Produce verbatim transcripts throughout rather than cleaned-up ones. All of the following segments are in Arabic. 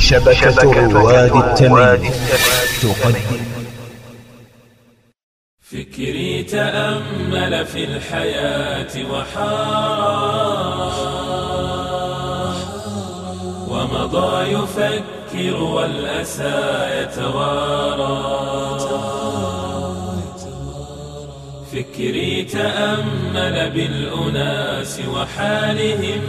شبكة رواد التمييز تقدم. فكري تأمل في الحياة وحار، ومضى يفكر والأسى يتوارى. فكري تأمل بالأناس وحالهم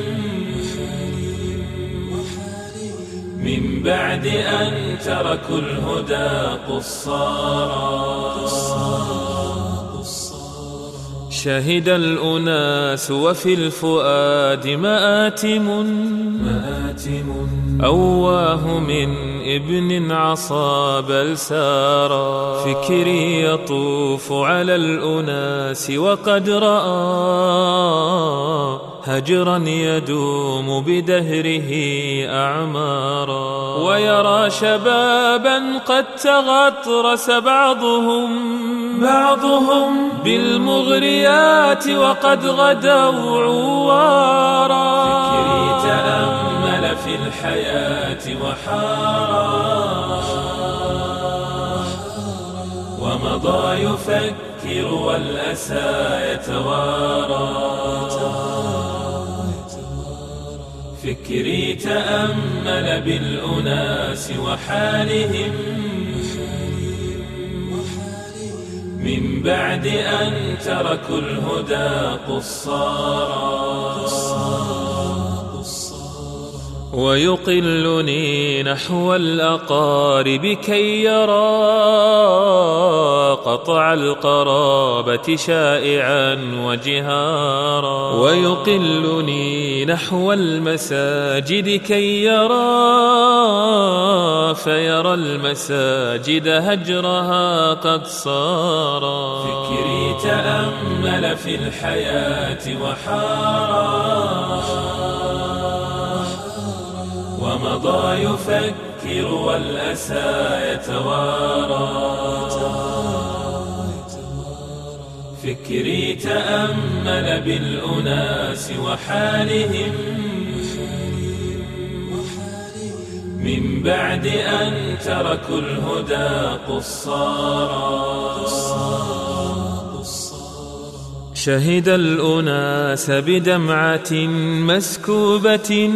من بعد أن تركوا الهدى قصارا. شهد الأناس وفي الفؤاد مآتم أواه من ابن عصى بل سارا. فكري يطوف على الأناس وقد رأى هجرا يدوم بدهره أعمارا، ويرى شبابا قد تغطرس بعضهم بعضهم بالمغريات وقد غدوا عوارا. فكري تأمل في الحياة وحارا، ومضى يفكر والأسى يتوارى. فكري تأمل بالأناس وحالهم من بعد أن تركوا الهدى قصارا. ويقلني نحو الأقارب كي يرى قطع القرابة شائعا وجهارا. ويقلني نحو المساجد كي يرى فيرى المساجد هجرها قد صارا. فكري تأمل في الحياة وحارا، ومضى يفكر والأسى يتوارى. فكري تأمل بالأناس وحالهم من بعد أن تركوا الهدى قصارا. شهد الأناس بدمعة مسكوبة،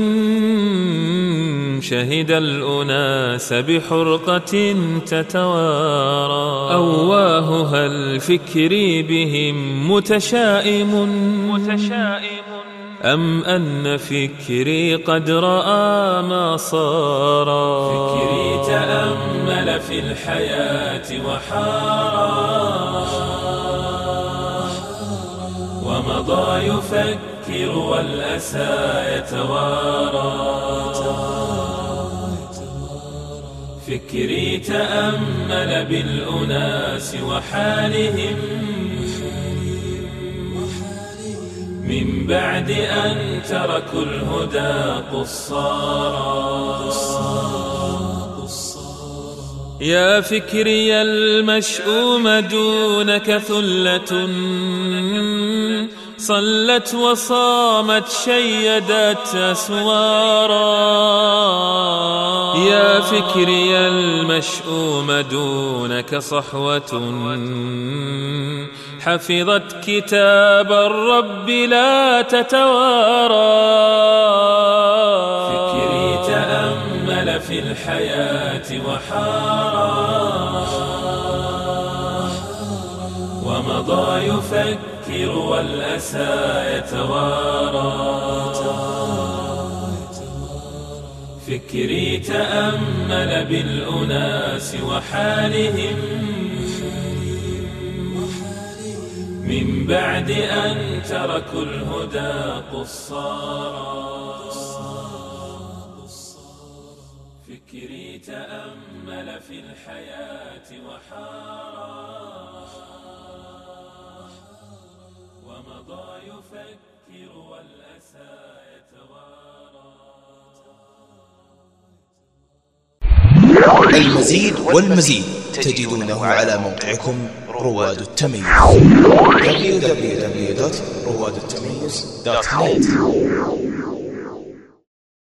شهد الأناس بحرقة تتوارى. أواه هل فكري بهم متشائم متشائم أم أن فكري قد رأى ما صارا. فكري تأمل في الحياة وحارا، ومضى يفكر والأسى يتوارى. فكري تأمل بالأناس وحالهم من بعد أن تركوا الهدى قصارا. يا فكري المشؤوم دونك ثلة صلت وصامت شيدت أسوارا. يا فكري المشؤوم دونك صحوة حفظت كتاب الرب لا تتوارى. فكري تأمل في الحياة وحارا، ومضى يفكر والأسى يتوارى. فكري تأمل بالأناس وحالهم من بعد أن تركوا الهدى قصارا. فكري تأمل في الحياة وحارا، ومضى يفكر والأسى يتوارى. المزيد والمزيد تجدونه على موقعكم رواد التمييز دبليو دبليو دبليو دوت رواد التمييز دوت نت.